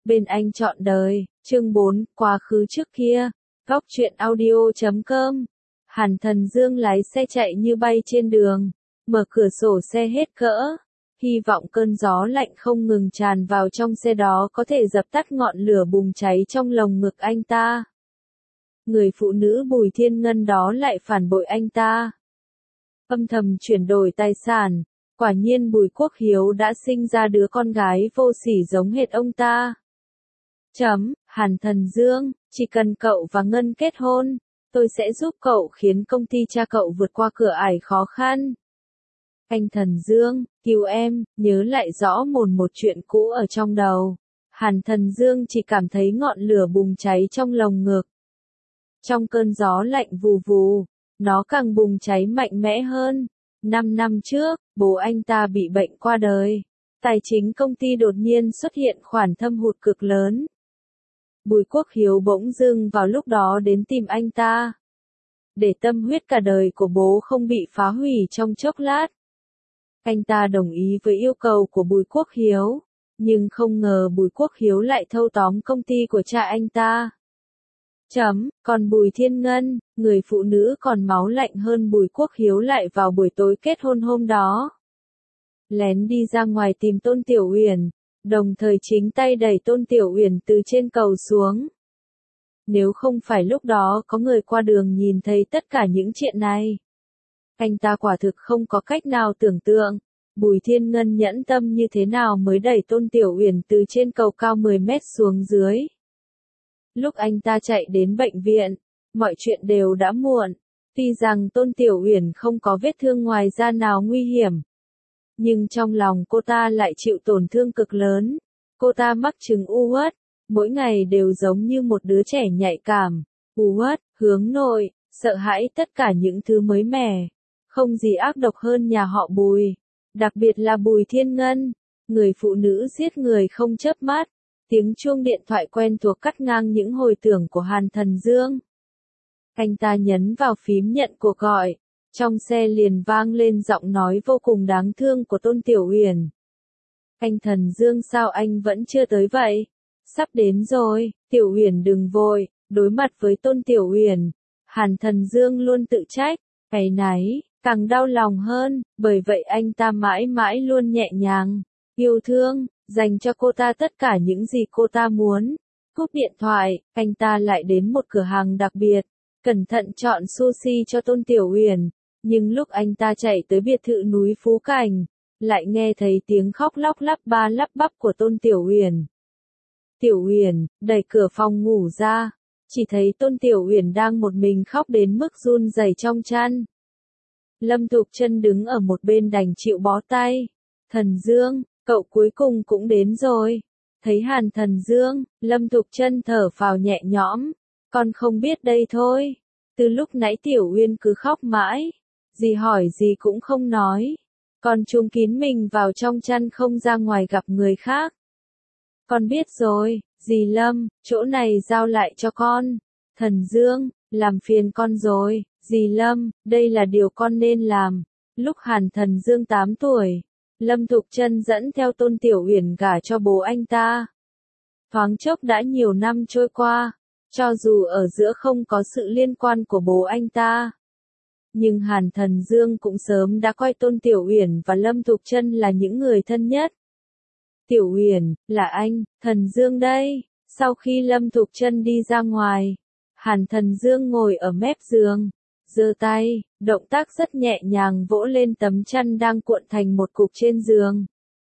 Bên anh trọn đời, chương 4, quá khứ trước kia, góc truyện audio.com. Hàn Thần Dương lái xe chạy như bay trên đường, mở cửa sổ xe hết cỡ, hy vọng cơn gió lạnh không ngừng tràn vào trong xe đó có thể dập tắt ngọn lửa bùng cháy trong lồng ngực anh ta. Người phụ nữ Bùi Thiên Ngân đó lại phản bội anh ta, âm thầm chuyển đổi tài sản. Quả nhiên Bùi Quốc Hiếu đã sinh ra đứa con gái vô sỉ giống hệt ông ta. Hàn Thần Dương, chỉ cần cậu và Ngân kết hôn, tôi sẽ giúp cậu khiến công ty cha cậu vượt qua cửa ải khó khăn. Anh Thần Dương, cứu em, nhớ lại rõ một chuyện cũ ở trong đầu. Hàn Thần Dương chỉ cảm thấy ngọn lửa bùng cháy trong lồng ngực. Trong cơn gió lạnh vù vù, nó càng bùng cháy mạnh mẽ hơn. 5 năm trước, bố anh ta bị bệnh qua đời. Tài chính công ty đột nhiên xuất hiện khoản thâm hụt cực lớn. Bùi Quốc Hiếu bỗng dưng vào lúc đó đến tìm anh ta, để tâm huyết cả đời của bố không bị phá hủy trong chốc lát. Anh ta đồng ý với yêu cầu của Bùi Quốc Hiếu, nhưng không ngờ Bùi Quốc Hiếu lại thâu tóm công ty của cha anh ta. Còn Bùi Thiên Ngân, người phụ nữ còn máu lạnh hơn Bùi Quốc Hiếu lại vào buổi tối kết hôn hôm đó, lén đi ra ngoài tìm Tôn Tiểu Uyển, đồng thời chính tay đẩy Tôn Tiểu Uyển từ trên cầu xuống. Nếu không phải lúc đó có người qua đường nhìn thấy tất cả những chuyện này, anh ta quả thực không có cách nào tưởng tượng, Bùi Thiên Ngân nhẫn tâm như thế nào mới đẩy Tôn Tiểu Uyển từ trên cầu cao 10 mét xuống dưới. Lúc anh ta chạy đến bệnh viện, mọi chuyện đều đã muộn. Tuy rằng Tôn Tiểu Uyển không có vết thương ngoài da nào nguy hiểm, nhưng trong lòng cô ta lại chịu tổn thương cực lớn. Cô ta mắc chứng u uất, mỗi ngày đều giống như một đứa trẻ nhạy cảm, u uất, hướng nội, sợ hãi tất cả những thứ mới mẻ. Không gì ác độc hơn nhà họ Bùi, đặc biệt là Bùi Thiên Ngân, người phụ nữ giết người không chớp mắt. Tiếng chuông điện thoại quen thuộc cắt ngang những hồi tưởng của Hàn Thần Dương. Anh ta nhấn vào phím nhận cuộc gọi, trong xe liền vang lên giọng nói vô cùng đáng thương của Tôn Tiểu Uyển. Anh Thần Dương, sao anh vẫn chưa tới vậy? Sắp đến rồi, Tiểu Uyển đừng vội. Đối mặt với Tôn Tiểu Uyển, Hàn Thần Dương luôn tự trách, áy náy, càng đau lòng hơn, bởi vậy anh ta mãi mãi luôn nhẹ nhàng, yêu thương, dành cho cô ta tất cả những gì cô ta muốn. Cúp điện thoại, anh ta lại đến một cửa hàng đặc biệt, cẩn thận chọn sushi cho Tôn Tiểu Uyển, nhưng lúc anh ta chạy tới biệt thự núi Phú Cảnh, lại nghe thấy tiếng khóc lóc lắp ba lắp bắp của Tôn Tiểu Uyển. Tiểu Uyển đẩy cửa phòng ngủ ra, chỉ thấy Tôn Tiểu Uyển đang một mình khóc đến mức run rẩy trong chăn. Lâm Thục Chân đứng ở một bên đành chịu bó tay. Thần Dương, cậu cuối cùng cũng đến rồi. Thấy Hàn Thần Dương, Lâm Thục Chân thở phào nhẹ nhõm. Con không biết đây thôi. Từ lúc nãy Tiểu Uyên cứ khóc mãi. Dì hỏi gì cũng không nói. Con trúm kín mình vào trong chăn không ra ngoài gặp người khác. Con biết rồi, dì Lâm, chỗ này giao lại cho con. Thần Dương, làm phiền con rồi. Dì Lâm, đây là điều con nên làm. Lúc Hàn Thần Dương 8 tuổi, Lâm Thục Chân dẫn theo Tôn Tiểu Uyển gả cho bố anh ta. Thoáng chốc đã nhiều năm trôi qua, cho dù ở giữa không có sự liên quan của bố anh ta, nhưng Hàn Thần Dương cũng sớm đã coi Tôn Tiểu Uyển và Lâm Thục Chân là những người thân nhất. Tiểu Uyển, là anh, Thần Dương đây. Sau khi Lâm Thục Chân đi ra ngoài, Hàn Thần Dương ngồi ở mép giường, giơ tay, động tác rất nhẹ nhàng vỗ lên tấm chăn đang cuộn thành một cục trên giường.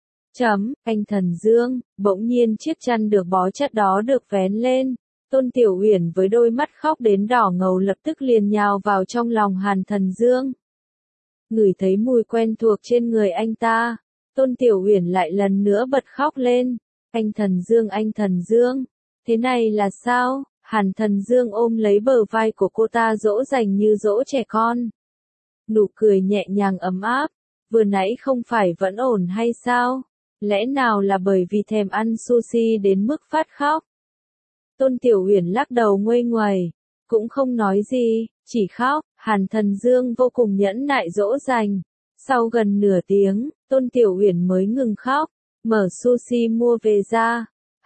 Anh Thần Dương, bỗng nhiên chiếc chăn được bó chặt đó được vén lên. Tôn Tiểu Uyển với đôi mắt khóc đến đỏ ngầu lập tức liền nhào vào trong lòng Hàn Thần Dương. Ngửi thấy mùi quen thuộc trên người anh ta, Tôn Tiểu Uyển lại lần nữa bật khóc lên. Anh Thần Dương, thế này là sao? Hàn Thần Dương ôm lấy bờ vai của cô ta dỗ dành như dỗ trẻ con. Nụ cười nhẹ nhàng ấm áp, vừa nãy không phải vẫn ổn hay sao? Lẽ nào là bởi vì thèm ăn sushi đến mức phát khóc? Tôn Tiểu Uyển lắc đầu nguây nguầy, cũng không nói gì, chỉ khóc. Hàn Thần Dương vô cùng nhẫn nại dỗ dành. Sau gần nửa tiếng, Tôn Tiểu Uyển mới ngừng khóc, mở sushi mua về ra.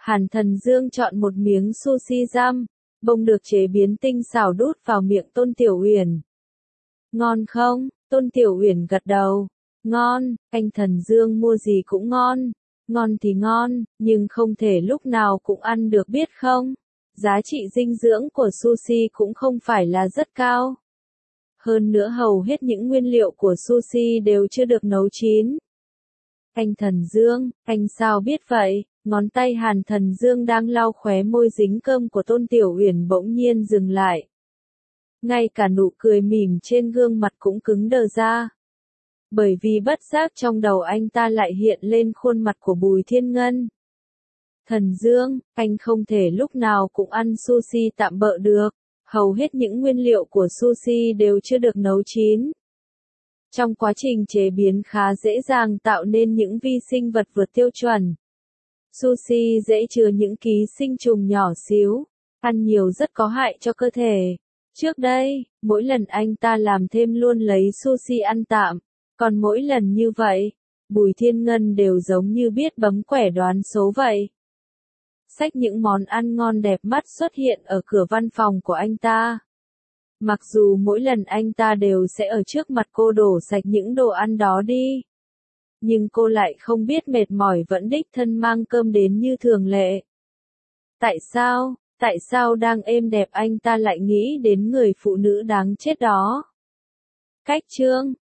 Hàn Thần Dương chọn một miếng sushi giam, bông được chế biến tinh xảo đút vào miệng Tôn Tiểu Uyển. Ngon không? Tôn Tiểu Uyển gật đầu. Ngon, anh Thần Dương mua gì cũng ngon. Ngon thì ngon, nhưng không thể lúc nào cũng ăn được biết không? Giá trị dinh dưỡng của sushi cũng không phải là rất cao. Hơn nữa hầu hết những nguyên liệu của sushi đều chưa được nấu chín. Anh Thần Dương, anh sao biết vậy? Ngón tay Hàn Thần Dương đang lau khóe môi dính cơm của Tôn Tiểu Uyển bỗng nhiên dừng lại. Ngay cả nụ cười mỉm trên gương mặt cũng cứng đờ ra. Bởi vì bất giác trong đầu anh ta lại hiện lên khuôn mặt của Bùi Thiên Ngân. Thần Dương, anh không thể lúc nào cũng ăn sushi tạm bợ được. Hầu hết những nguyên liệu của sushi đều chưa được nấu chín. Trong quá trình chế biến khá dễ dàng tạo nên những vi sinh vật vượt tiêu chuẩn. Sushi dễ chứa những ký sinh trùng nhỏ xíu, ăn nhiều rất có hại cho cơ thể. Trước đây, mỗi lần anh ta làm thêm luôn lấy sushi ăn tạm, còn mỗi lần như vậy, Bùi Thiên Ngân đều giống như biết bấm quẻ đoán số vậy. Xách những món ăn ngon đẹp mắt xuất hiện ở cửa văn phòng của anh ta. Mặc dù mỗi lần anh ta đều sẽ ở trước mặt cô đổ sạch những đồ ăn đó đi. Nhưng cô lại không biết mệt mỏi vẫn đích thân mang cơm đến như thường lệ. Tại sao đang êm đẹp anh ta lại nghĩ đến người phụ nữ đáng chết đó? Cách chương